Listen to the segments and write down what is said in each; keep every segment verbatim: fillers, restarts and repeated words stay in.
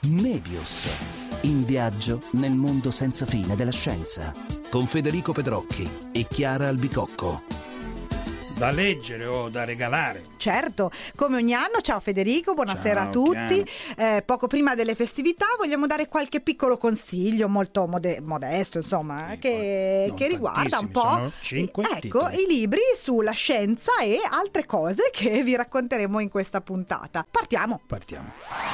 Mebius, in viaggio nel mondo senza fine della scienza, con Federico Pedrocchi e Chiara Albicocco. Da leggere o da regalare. Certo, come ogni anno. Ciao Federico, buonasera Ciao, a tutti. Eh, poco prima delle festività vogliamo dare qualche piccolo consiglio molto mode- modesto, insomma, Sì, che, non che riguarda un tantissimi, po' sono cinque ecco, titoli. i libri sulla scienza e altre cose che vi racconteremo in questa puntata. Partiamo. Partiamo.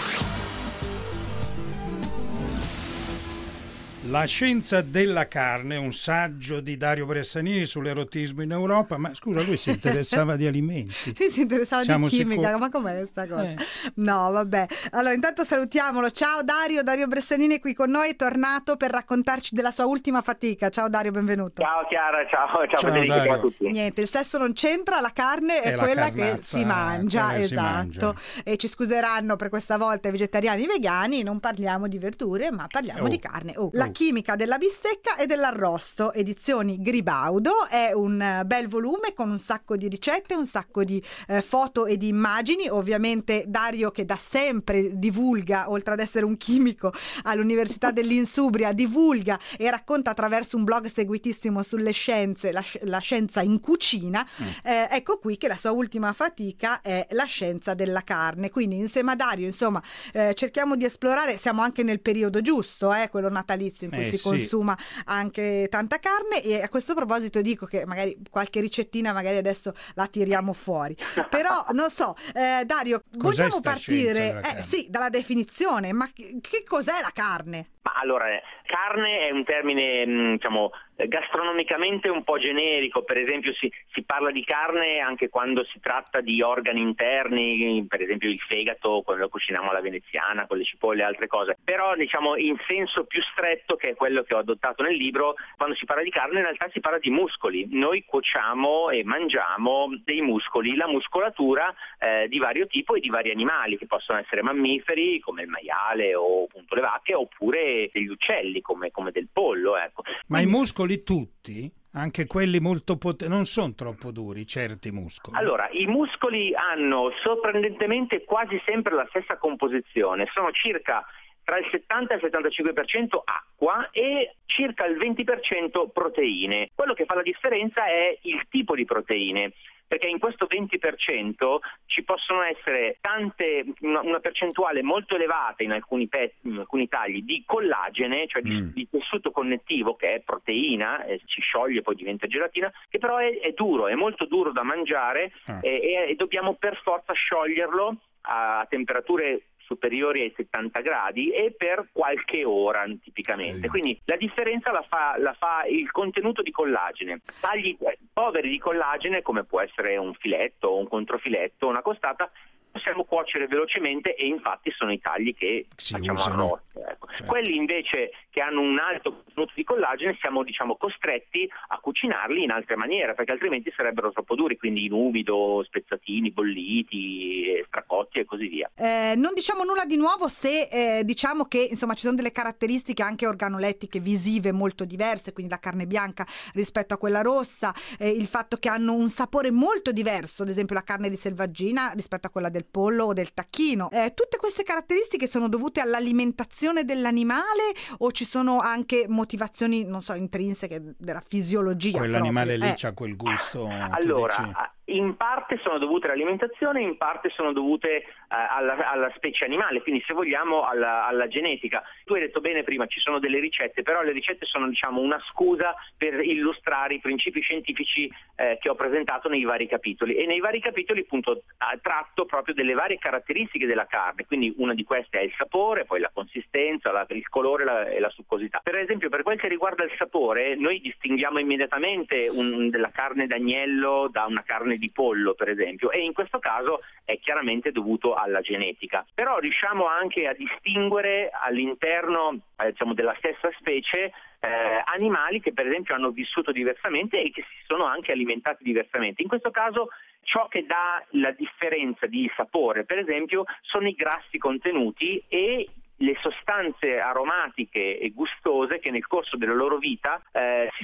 La scienza della carne, un saggio di Dario Bressanini sull'erotismo in Europa. Ma scusa, lui si interessava di alimenti. Lui si interessava Siamo di chimica, sicuri? ma com'è questa cosa? Eh. No, vabbè. Allora, intanto salutiamolo. Ciao Dario, Dario Bressanini è qui con noi, è tornato per raccontarci della sua ultima fatica. Ciao Dario, benvenuto. Ciao Chiara, ciao, ciao, Ciao, Federico, Dario. ciao a tutti. Niente, il sesso non c'entra, la carne è, È la quella che carnazza, si mangia, quella che si esatto. mangia. E ci scuseranno per questa volta i vegetariani e i vegani, non parliamo di verdure, ma parliamo Oh. di carne. Oh. La Oh. chimica della bistecca e dell'arrosto, edizioni Gribaudo, è un eh, bel volume con un sacco di ricette, un sacco di eh, foto e di immagini. Ovviamente Dario, che da sempre divulga, oltre ad essere un chimico all'Università dell'Insubria, divulga e racconta attraverso un blog seguitissimo sulle scienze, la, sci- la scienza in cucina. Mm. Eh, ecco qui che la sua ultima fatica è la scienza della carne. Quindi insieme a Dario, insomma, eh, cerchiamo di esplorare. Siamo anche nel periodo giusto, eh, quello natalizio, in cui Eh, si sì. consuma anche tanta carne. E a questo proposito dico che magari qualche ricettina magari adesso la tiriamo fuori, però non so, eh, Dario, Cos'è vogliamo sta scienza partire della eh, carne? sì, dalla definizione. Ma che, che cos'è la carne? Ma allora, eh, carne è un termine, mh, diciamo, eh, gastronomicamente un po' generico. Per esempio si, si parla di carne anche quando si tratta di organi interni, per esempio il fegato, quando lo cuciniamo alla veneziana, con le cipolle e altre cose. Però, diciamo, in senso più stretto, che è quello che ho adottato nel libro, quando si parla di carne in realtà si parla di muscoli. Noi cuociamo e mangiamo dei muscoli, la muscolatura eh, di vario tipo e di vari animali, che possono essere mammiferi, come il maiale o appunto le vacche, oppure degli uccelli come, come del pollo, ecco. Ma Quindi, i muscoli tutti, anche quelli molto potenti, non sono troppo duri, certi muscoli. allora, i muscoli hanno sorprendentemente quasi sempre la stessa composizione, sono circa tra il settanta e il settantacinque per cento acqua e circa il venti per cento proteine. Quello che fa la differenza è il tipo di proteine, perché in questo venti per cento ci possono essere tante, una, una percentuale molto elevata in alcuni, pezzi, in alcuni tagli di collagene, cioè di, Mm. di tessuto connettivo, che è proteina, eh, si scioglie poi diventa gelatina, che però è, è duro, è molto duro da mangiare Ah. e, e- e dobbiamo per forza scioglierlo a temperature superiori ai settanta gradi e per qualche ora tipicamente. Eh. Quindi la differenza la fa, la fa il contenuto di collagene. Tagli eh, poveri di collagene, come può essere un filetto, un controfiletto, una costata, possiamo cuocere velocemente e infatti sono i tagli che Si facciamo usano. arrosto. Ecco. Certo. Quelli invece che hanno un alto contenuto di collagene siamo, diciamo, costretti a cucinarli in altre maniere, perché altrimenti sarebbero troppo duri, quindi in umido, spezzatini, bolliti, stracotti e così via. Eh, non diciamo nulla di nuovo se eh, diciamo che insomma ci sono delle caratteristiche anche organolettiche visive molto diverse, quindi la carne bianca rispetto a quella rossa, eh, il fatto che hanno un sapore molto diverso, ad esempio la carne di selvaggina rispetto a quella del pollo o del tacchino. Eh, tutte queste caratteristiche sono dovute all'alimentazione dell'animale o ci sono anche motivazioni, non so, intrinseche della fisiologia? Quell'animale proprio? lì Eh. c'ha quel gusto. tu Allora, dici? a- in parte sono dovute all'alimentazione, in parte sono dovute eh, alla, alla specie animale, quindi se vogliamo alla, alla genetica. Tu hai detto bene prima, ci sono delle ricette, però le ricette sono, diciamo, una scusa per illustrare i principi scientifici eh, che ho presentato nei vari capitoli, e nei vari capitoli appunto ah, tratto proprio delle varie caratteristiche della carne, quindi una di queste è il sapore, poi la consistenza, la, il colore la, e la succosità. Per esempio, per quel che riguarda il sapore, noi distinguiamo immediatamente un, della carne d'agnello da una carne di pollo, per esempio, e in questo caso è chiaramente dovuto alla genetica. Però riusciamo anche a distinguere all'interno eh, diciamo della stessa specie eh, animali che per esempio hanno vissuto diversamente e che si sono anche alimentati diversamente. In questo caso ciò che dà la differenza di sapore, per esempio, sono i grassi contenuti e le sostanze aromatiche e gustose che nel corso della loro vita eh, si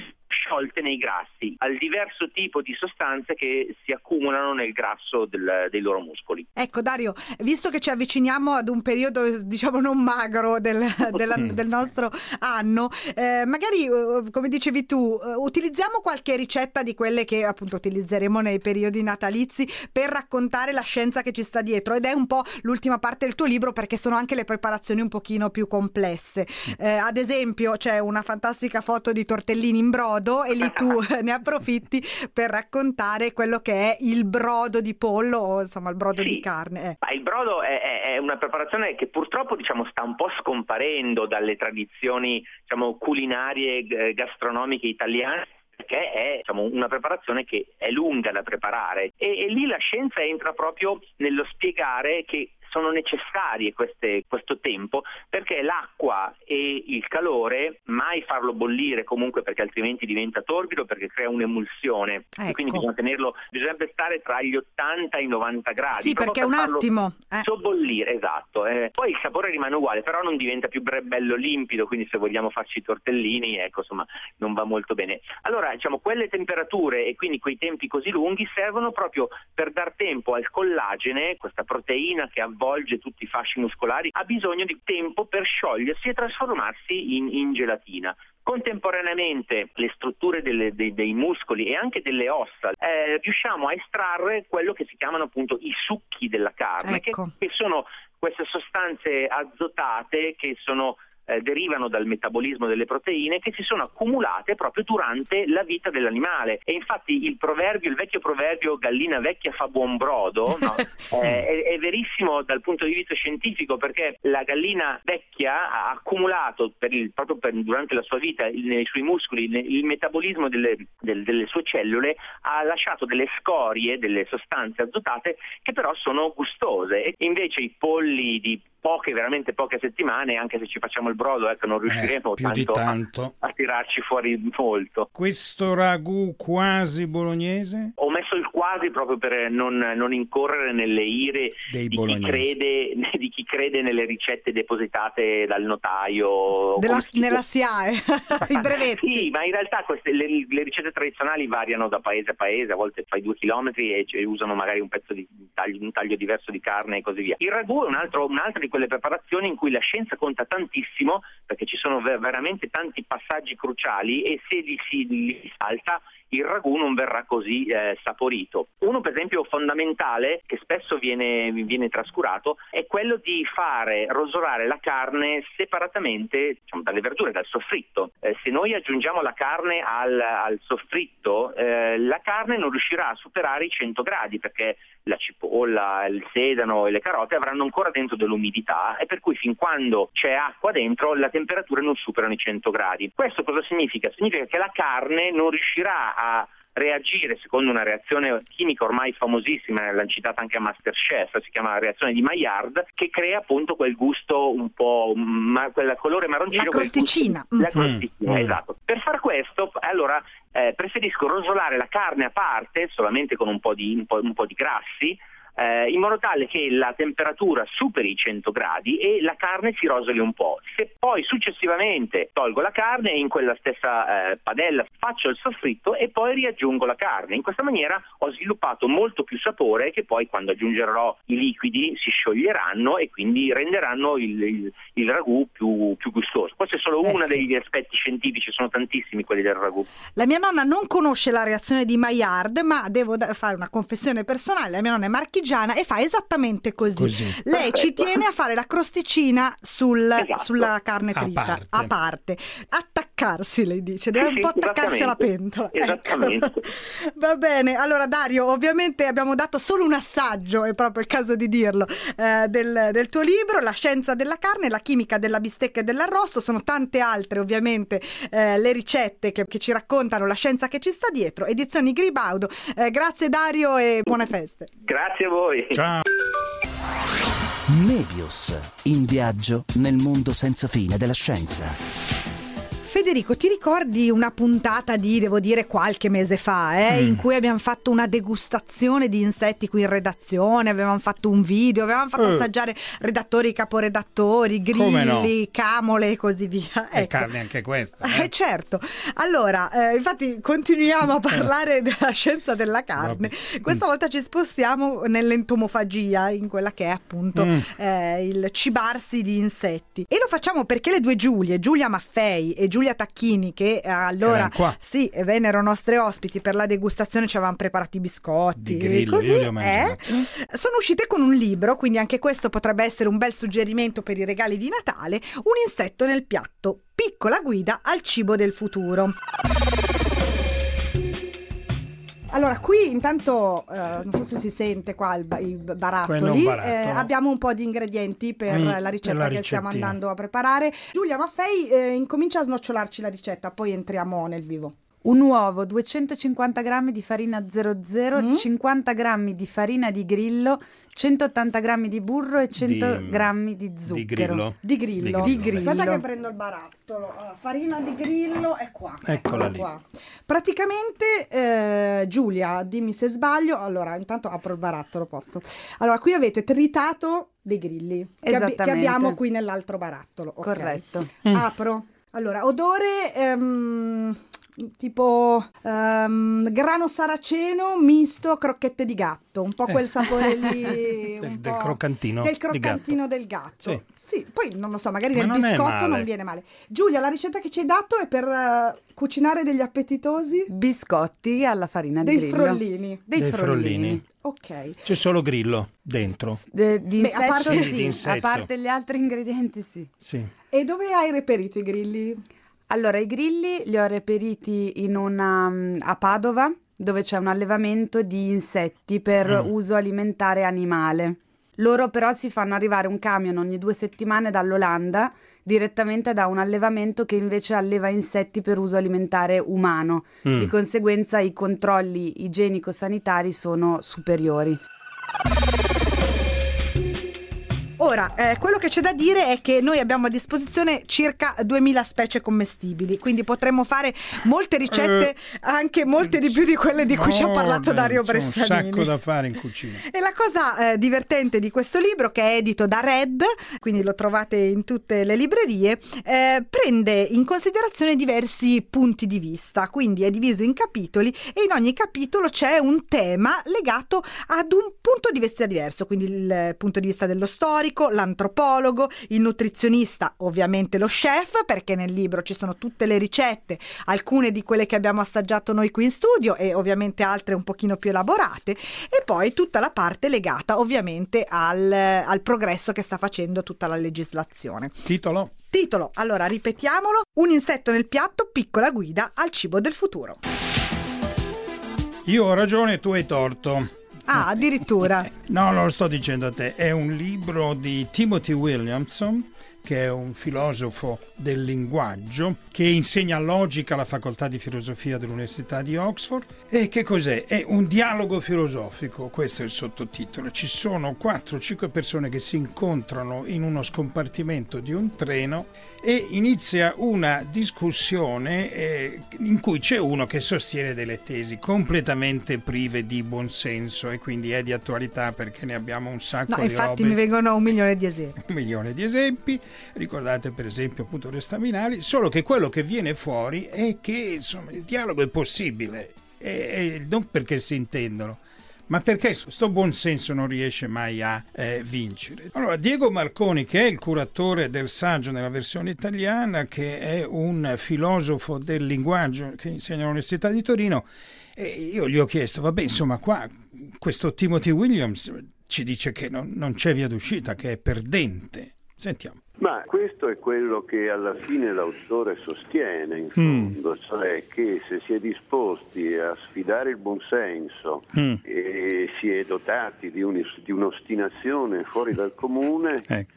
sciolte nei grassi, al diverso tipo di sostanze che si accumulano nel grasso del, dei loro muscoli. Ecco Dario, visto che ci avviciniamo ad un periodo diciamo non magro del, della, del nostro anno, eh, magari come dicevi tu utilizziamo qualche ricetta di quelle che appunto utilizzeremo nei periodi natalizi per raccontare la scienza che ci sta dietro, ed è un po' l'ultima parte del tuo libro perché sono anche le preparazioni un pochino più complesse. Eh, ad esempio c'è una fantastica foto di tortellini in brodo e lì tu ne approfitti per raccontare quello che è il brodo di pollo o insomma il brodo sì, di carne. Eh. Ma il brodo è, è una preparazione che purtroppo diciamo sta un po' scomparendo dalle tradizioni diciamo culinarie eh, gastronomiche italiane, perché è diciamo, una preparazione che è lunga da preparare e, e lì la scienza entra proprio nello spiegare che sono necessarie queste, questo tempo, perché l'acqua e il calore mai farlo bollire comunque, perché altrimenti diventa torbido, perché crea un'emulsione. Ecco. E quindi bisogna tenerlo, bisognerebbe stare tra gli ottanta e i novanta gradi. Sì, perché per un farlo attimo eh. sobbollire, esatto. Eh. Poi il sapore rimane uguale, però non diventa più bello limpido, quindi se vogliamo farci i tortellini, ecco, insomma, non va molto bene. Allora, diciamo, quelle temperature e quindi quei tempi così lunghi servono proprio per dar tempo al collagene, questa proteina che avvolge tutti i fasci muscolari, ha bisogno di tempo per sciogliersi e trasformarsi in, in gelatina. Contemporaneamente le strutture delle, dei, dei muscoli e anche delle ossa eh, riusciamo a estrarre quello che si chiamano appunto i succhi della carne, ecco. che, che sono queste sostanze azotate che sono Eh, derivano dal metabolismo delle proteine che si sono accumulate proprio durante la vita dell'animale. E infatti il proverbio, il vecchio proverbio gallina vecchia fa buon brodo, no? eh, è, è verissimo dal punto di vista scientifico, perché la gallina vecchia ha accumulato per il, proprio per, durante la sua vita il, nei suoi muscoli il, il metabolismo delle, del, delle sue cellule, ha lasciato delle scorie, delle sostanze azotate che però sono gustose, e invece i polli di poche, veramente poche settimane, anche se ci facciamo il brodo, ecco, non riusciremo eh, più tanto, di tanto. A, a tirarci fuori molto. Questo ragù quasi bolognese? Ho messo il quasi proprio per non, non incorrere nelle ire Dei di chi, crede, di chi crede nelle ricette depositate dal notaio. Della, nella S I A E, i brevetti. Sì, ma in realtà queste, le, le ricette tradizionali variano da paese a paese, a volte fai due chilometri e cioè, usano magari un pezzo di un taglio, un taglio diverso di carne e così via. Il ragù è un altro, un'altra di quelle preparazioni in cui la scienza conta tantissimo, perché ci sono ver- veramente tanti passaggi cruciali, e se li si li salta il ragù non verrà così eh, saporito. Uno per esempio fondamentale che spesso viene, viene trascurato è quello di fare rosolare la carne separatamente, diciamo, dalle verdure, dal soffritto. Eh, se noi aggiungiamo la carne al, al soffritto, eh, la carne non riuscirà a superare i cento gradi, perché la cipolla, il sedano e le carote avranno ancora dentro dell'umidità, e per cui fin quando c'è acqua dentro la temperatura non superano i cento gradi. Questo cosa significa? Significa che la carne non riuscirà a reagire secondo una reazione chimica ormai famosissima, l'hanno citata anche a MasterChef, si chiama la reazione di Maillard, che crea appunto quel gusto un po', ma, quel colore marroncino. La crosticina. Gusto, la crosticina, mm. esatto. Per far questo, allora, eh, preferisco rosolare la carne a parte, solamente con un po' di, un po', un po' di grassi, Eh, in modo tale che la temperatura superi i cento gradi e la carne si rosoli un po'. Se poi successivamente tolgo la carne e in quella stessa eh, padella faccio il soffritto e poi riaggiungo la carne. In questa maniera ho sviluppato molto più sapore, che poi quando aggiungerò i liquidi si scioglieranno e quindi renderanno il, il, il ragù più, più gustoso. Questo è solo eh uno sì. degli aspetti scientifici, sono tantissimi quelli del ragù. La mia nonna non conosce la reazione di Maillard, ma devo da- fare una confessione personale. La mia nonna è marchigiana e fa esattamente così. Così. Lei Perfetto. ci tiene a fare la crosticina sul, Esatto. sulla carne A trita parte. a parte, attaccarsi, lei dice, deve Sì, un po' sì, attaccarsi alla pentola. Esattamente. Ecco. Va bene, allora Dario, ovviamente abbiamo dato solo un assaggio, è proprio il caso di dirlo, eh, del, del tuo libro, La scienza della carne, la chimica della bistecca e dell'arrosto. Sono tante altre ovviamente eh, le ricette che, che ci raccontano la scienza che ci sta dietro. Edizioni Gribaudo. Eh, grazie Dario e buone feste. Grazie a voi. Ciao. Nebius, in viaggio nel mondo senza fine della scienza. Federico, ti ricordi una puntata di, devo dire, qualche mese fa, eh, mm. in cui abbiamo fatto una degustazione di insetti qui in redazione, avevamo fatto un video, avevamo fatto uh. assaggiare redattori, caporedattori, grilli, no? camole e così via. È ecco. carne anche questa. Eh? Eh, certo. Allora, eh, infatti continuiamo a parlare della scienza della carne. Vabbè. Questa mm. volta ci spostiamo nell'entomofagia, in quella che è appunto mm. eh, il cibarsi di insetti. E lo facciamo perché le due Giulie, Giulia Maffei e Giulia Tacchini, che eh, allora sì, vennero nostre ospiti per la degustazione, ci avevano preparato i biscotti di grillo, così, io li ho eh, sono uscite con un libro, quindi anche questo potrebbe essere un bel suggerimento per i regali di Natale. Un insetto nel piatto, piccola guida al cibo del futuro. Allora, qui intanto eh, non so se si sente qua il, i barattoli, eh, abbiamo un po' di ingredienti per mm, la ricetta per la che stiamo andando a preparare. Giulia Maffei, eh, incomincia a snocciolarci la ricetta, poi entriamo nel vivo. Un uovo, duecentocinquanta grammi di farina zero zero, mm. cinquanta grammi di farina di grillo, centottanta grammi di burro e cento grammi di zucchero. Di grillo. Di grillo. Di grillo. Aspetta che prendo il barattolo. Allora, farina di grillo è qua. Eccola lì. Qua. Praticamente, eh, Giulia, dimmi se sbaglio. Allora, intanto apro il barattolo, posso. Allora, qui avete tritato dei grilli che, abbi- che abbiamo qui nell'altro barattolo. Okay. Corretto. Mm. Apro. Allora, odore... Ehm, tipo um, grano saraceno misto crocchette di gatto, un po' quel eh. sapore lì del, un del po' croccantino del croccantino di gatto. del gatto. Sì. Sì, poi non lo so, magari Ma nel non biscotto non viene male. Giulia, la ricetta che ci hai dato è per uh, cucinare degli appetitosi biscotti alla farina di dei grillo. Frollini. Dei, dei frollini. frollini. Ok. C'è solo grillo dentro. De, di Beh, insetto, a parte, sì, di insetto. a parte gli altri ingredienti sì. Sì. E dove hai reperito i grilli? Allora, i grilli li ho reperiti in una, a Padova, dove c'è un allevamento di insetti per mm. uso alimentare animale. Loro però si fanno arrivare un camion ogni due settimane dall'Olanda, direttamente da un allevamento che invece alleva insetti per uso alimentare umano. Mm. Di conseguenza i controlli igienico-sanitari sono superiori. Ora, eh, quello che c'è da dire è che noi abbiamo a disposizione circa duemila specie commestibili, quindi potremmo fare molte ricette, uh, anche molte di più di quelle di cui no, ci ha parlato beh, Dario c'è Bressanini. un sacco da fare in cucina. E la cosa eh, divertente di questo libro, che è edito da Red, quindi lo trovate in tutte le librerie, eh, prende in considerazione diversi punti di vista, quindi è diviso in capitoli e in ogni capitolo c'è un tema legato ad un punto di vista diverso, quindi il punto di vista dello storico, l'antropologo, il nutrizionista, ovviamente lo chef, perché nel libro ci sono tutte le ricette, alcune di quelle che abbiamo assaggiato noi qui in studio e ovviamente altre un pochino più elaborate, e poi tutta la parte legata ovviamente al, al progresso che sta facendo tutta la legislazione. Titolo? Titolo, allora ripetiamolo: Un insetto nel piatto, piccola guida al cibo del futuro. Io ho ragione, tu hai torto. Ah, addirittura. No, non lo sto dicendo a te, è un libro di Timothy Williamson, che è un filosofo del linguaggio che insegna logica alla facoltà di filosofia dell'Università di Oxford. E che cos'è? È un dialogo filosofico, questo è il sottotitolo. Ci sono quattro o cinque persone che si incontrano in uno scompartimento di un treno e inizia una discussione eh, in cui c'è uno che sostiene delle tesi completamente prive di buonsenso e quindi è di attualità perché ne abbiamo un sacco no, di infatti robe. Mi vengono un milione di esempi. Un milione di esempi. Ricordate per esempio appunto le staminali, solo che quello che viene fuori è che insomma il dialogo è possibile, e, e non perché si intendono, ma perché sto buon senso non riesce mai a eh, vincere. Allora, Diego Marconi, che è il curatore del saggio nella versione italiana, che è un filosofo del linguaggio che insegna all'Università di Torino, e io gli ho chiesto, vabbè, insomma, qua questo Timothy Williams ci dice che non, non c'è via d'uscita, che è perdente. Sentiamo. Ma questo è quello che alla fine l'autore sostiene, in fondo, mm. cioè che se si è disposti a sfidare il buonsenso mm. e si è dotati di, un, di un'ostinazione fuori dal comune, ecco. si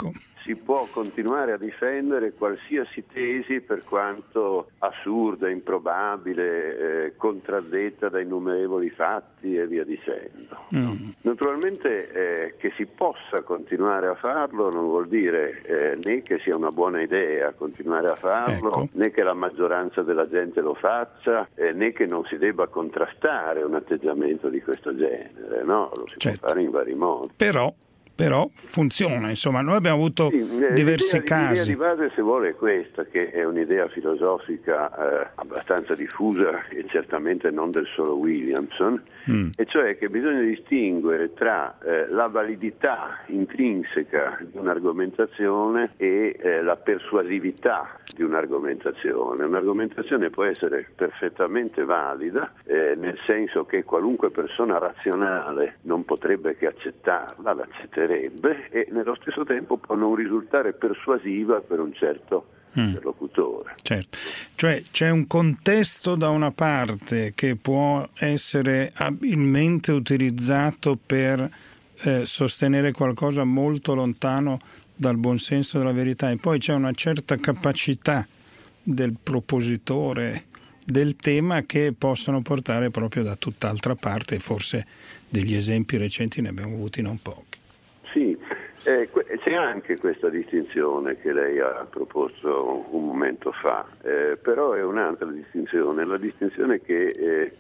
si può continuare a difendere qualsiasi tesi, per quanto assurda, improbabile, eh, contraddetta da innumerevoli fatti e via dicendo. Mm. Naturalmente eh, che si possa continuare a farlo non vuol dire eh, né che sia una buona idea continuare a farlo, ecco. né che la maggioranza della gente lo faccia, eh, né che non si debba contrastare un atteggiamento di questo genere, no? Lo si certo. può fare in vari modi. Però Però funziona, insomma, noi abbiamo avuto sì, diversi l'idea, casi. L'idea di base, se vuole, è questa, che è un'idea filosofica eh, abbastanza diffusa e certamente non del solo Williamson, mm. e cioè che bisogna distinguere tra eh, la validità intrinseca di un'argomentazione e eh, la persuasività di un'argomentazione. Un'argomentazione può essere perfettamente valida, eh, nel senso che qualunque persona razionale non potrebbe che accettarla, l'accetterebbe, e nello stesso tempo può non risultare persuasiva per un certo mm. interlocutore. Certo, cioè c'è un contesto da una parte che può essere abilmente utilizzato per eh, sostenere qualcosa molto lontano dal buonsenso della verità, e poi c'è una certa capacità del propositore del tema che possono portare proprio da tutt'altra parte, e forse degli esempi recenti ne abbiamo avuti non pochi. Sì, eh, c'è anche questa distinzione che lei ha proposto un momento fa, eh, però è un'altra distinzione, la distinzione che eh,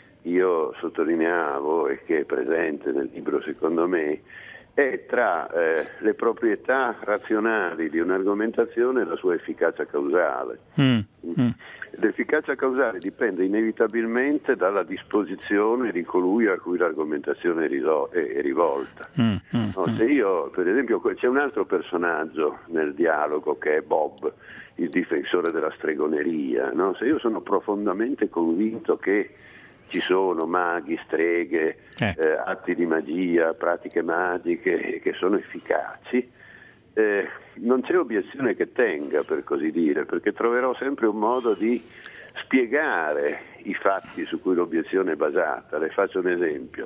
io sottolineavo e che è presente nel libro secondo me, è tra eh, le proprietà razionali di un'argomentazione e la sua efficacia causale. Mm. Mm. L'efficacia causale dipende inevitabilmente dalla disposizione di colui a cui l'argomentazione è rivolta. Mm. Mm. No, se io, per esempio, c'è un altro personaggio nel dialogo che è Bob, il difensore della stregoneria, no? Se io sono profondamente convinto che ci sono maghi, streghe, eh. Eh, atti di magia, pratiche magiche che sono efficaci, eh, non c'è obiezione che tenga, per così dire, perché troverò sempre un modo di spiegare i fatti su cui l'obiezione è basata. Le faccio un esempio.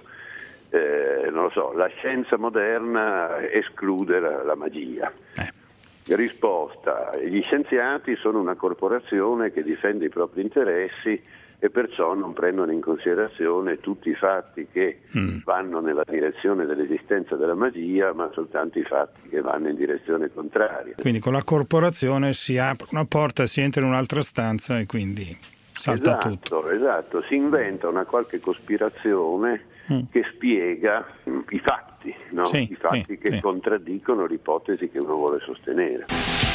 Eh, non lo so, la scienza moderna esclude la, la magia. Eh. Risposta: gli scienziati sono una corporazione che difende i propri interessi e perciò non prendono in considerazione tutti i fatti che mm. vanno nella direzione dell'esistenza della magia, ma soltanto i fatti che vanno in direzione contraria. Quindi con la corporazione si apre una porta, si entra in un'altra stanza e quindi salta esatto, tutto. Esatto, si inventa una qualche cospirazione mm. che spiega mm, i fatti, no? sì, i fatti sì, che sì. contraddicono l'ipotesi che uno vuole sostenere.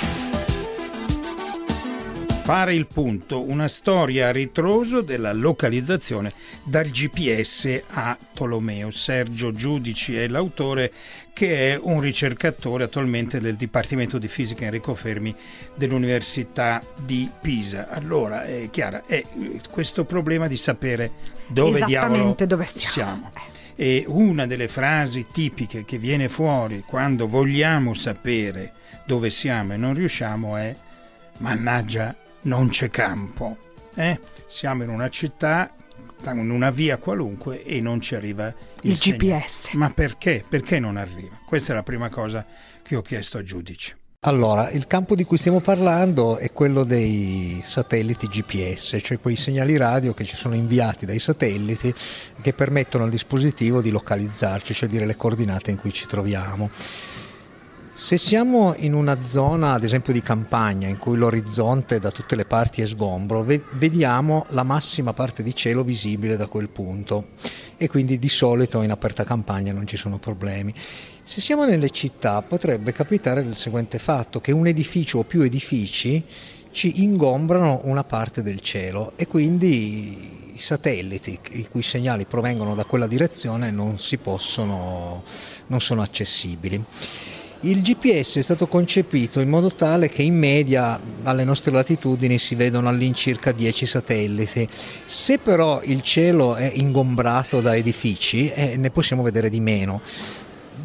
Fare il punto, una storia a ritroso della localizzazione dal G P S a Tolomeo. Sergio Giudici è l'autore, che è un ricercatore attualmente del Dipartimento di Fisica Enrico Fermi dell'Università di Pisa. Allora, eh, Chiara, è questo problema di sapere dove diavolo dove siamo. siamo. E una delle frasi tipiche che viene fuori quando vogliamo sapere dove siamo e non riusciamo è: mannaggia, non c'è campo, eh? Siamo in una città, in una via qualunque, e non ci arriva il, il G P S. Ma perché? Perché non arriva? Questa è la prima cosa che ho chiesto a Giudici. Allora, il campo di cui stiamo parlando è quello dei satelliti G P S, cioè quei segnali radio che ci sono inviati dai satelliti che permettono al dispositivo di localizzarci, cioè dire le coordinate in cui ci troviamo. Se siamo in una zona, ad esempio di campagna, in cui l'orizzonte da tutte le parti è sgombro, vediamo la massima parte di cielo visibile da quel punto, e quindi di solito in aperta campagna non ci sono problemi. Se siamo nelle città potrebbe capitare il seguente fatto, che un edificio o più edifici ci ingombrano una parte del cielo, e quindi i satelliti i cui segnali provengono da quella direzione non si possono, non sono accessibili. Il G P S è stato concepito in modo tale che in media alle nostre latitudini si vedono all'incirca dieci satelliti. Se però il cielo è ingombrato da edifici, eh, ne possiamo vedere di meno.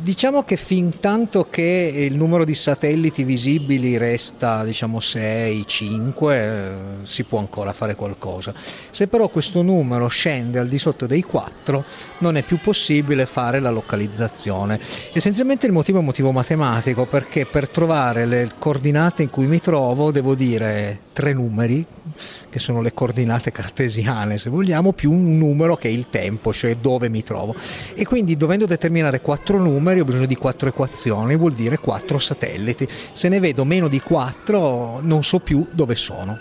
Diciamo che fin tanto che il numero di satelliti visibili resta, diciamo, sei, cinque, eh, si può ancora fare qualcosa. Se però questo numero scende al di sotto dei quattro, non è più possibile fare la localizzazione. Essenzialmente il motivo è un motivo matematico, perché per trovare le coordinate in cui mi trovo devo dire tre numeri, che sono le coordinate cartesiane se vogliamo, più un numero che è il tempo, cioè dove mi trovo, e quindi dovendo determinare quattro numeri ho bisogno di quattro equazioni, vuol dire quattro satelliti. Se ne vedo meno di quattro non so più dove sono.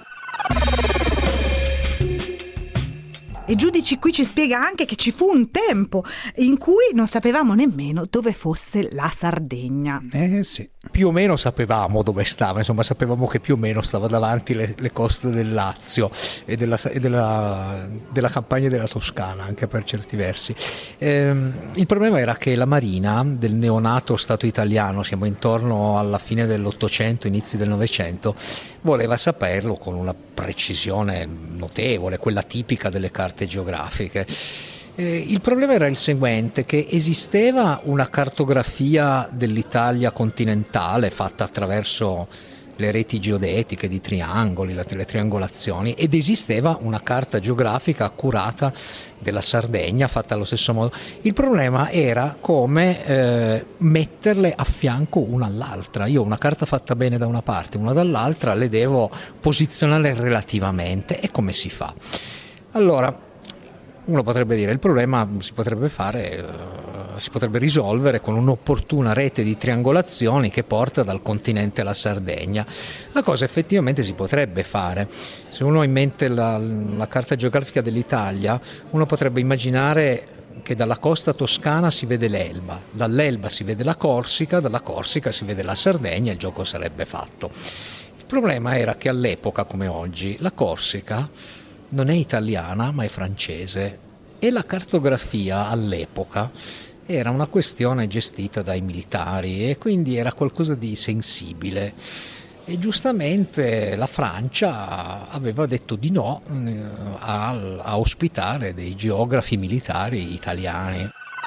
E Giudici qui ci spiega anche che ci fu un tempo in cui non sapevamo nemmeno dove fosse la Sardegna. Eh sì. Più o meno sapevamo dove stava, insomma sapevamo che più o meno stava davanti le, le coste del Lazio e, della, e della, della campagna della Toscana, anche per certi versi. Ehm, il problema era che la Marina del neonato Stato italiano, siamo intorno alla fine dell'Ottocento, inizi del Novecento, voleva saperlo con una precisione notevole, quella tipica delle carte geografiche. Eh, il problema era il seguente, che esisteva una cartografia dell'Italia continentale fatta attraverso le reti geodetiche di triangoli, le, le triangolazioni, ed esisteva una carta geografica accurata della Sardegna fatta allo stesso modo. Il problema era come eh, metterle a fianco una all'altra. Io ho una carta fatta bene da una parte, una dall'altra, le devo posizionare relativamente. E come si fa? Allora, uno potrebbe dire il problema si potrebbe fare, uh, si potrebbe risolvere con un'opportuna rete di triangolazioni che porta dal continente alla Sardegna. La cosa effettivamente si potrebbe fare. Se uno ha in mente la, la carta geografica dell'Italia, uno potrebbe immaginare che dalla costa toscana si vede l'Elba, dall'Elba si vede la Corsica, dalla Corsica si vede la Sardegna e il gioco sarebbe fatto. Il problema era che all'epoca, come oggi, la Corsica non è italiana ma è francese, e la cartografia all'epoca era una questione gestita dai militari e quindi era qualcosa di sensibile, e giustamente la Francia aveva detto di no a, a ospitare dei geografi militari italiani.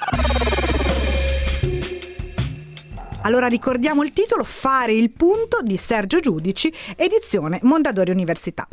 Allora ricordiamo il titolo: Fare il punto di Sergio Giudici, edizione Mondadori Università.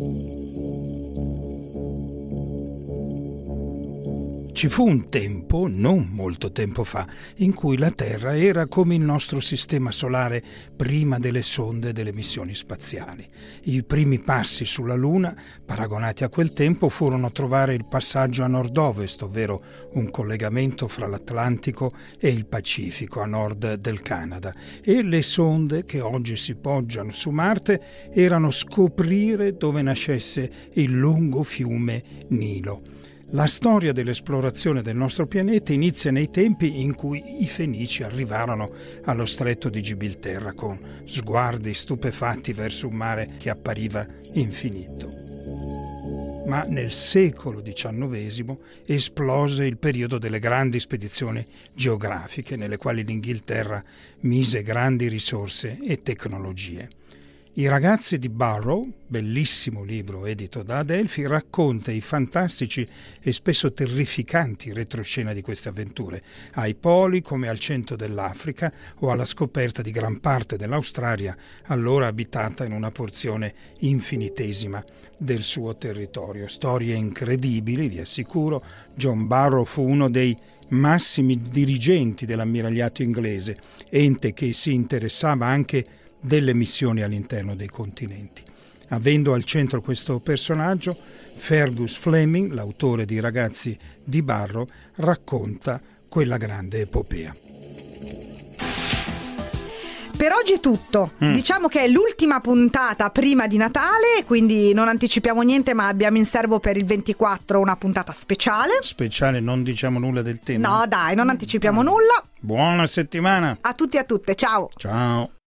Ci fu un tempo, non molto tempo fa, in cui la Terra era come il nostro sistema solare prima delle sonde e delle missioni spaziali. I primi passi sulla Luna, paragonati a quel tempo, furono trovare il passaggio a nord-ovest, ovvero un collegamento fra l'Atlantico e il Pacifico a nord del Canada, e le sonde che oggi si poggiano su Marte erano scoprire dove nascesse il lungo fiume Nilo. La storia dell'esplorazione del nostro pianeta inizia nei tempi in cui i Fenici arrivarono allo stretto di Gibilterra con sguardi stupefatti verso un mare che appariva infinito. Ma nel secolo diciannovesimo esplose il periodo delle grandi spedizioni geografiche, nelle quali l'Inghilterra mise grandi risorse e tecnologie. I ragazzi di Barrow, bellissimo libro edito da Adelphi, racconta i fantastici e spesso terrificanti retroscena di queste avventure, ai poli come al centro dell'Africa o alla scoperta di gran parte dell'Australia, allora abitata in una porzione infinitesima del suo territorio. Storie incredibili, vi assicuro. John Barrow fu uno dei massimi dirigenti dell'ammiragliato inglese, ente che si interessava anche delle missioni all'interno dei continenti. Avendo al centro questo personaggio, Fergus Fleming, l'autore di Ragazzi di Barrow, racconta quella grande epopea. Per oggi è tutto. Mm. Diciamo che è l'ultima puntata prima di Natale, quindi non anticipiamo niente, ma abbiamo in serbo per il ventiquattro una puntata speciale. Speciale, non diciamo nulla del tema. No, dai, non anticipiamo mm. nulla. Buona settimana. A tutti e a tutte, ciao. Ciao.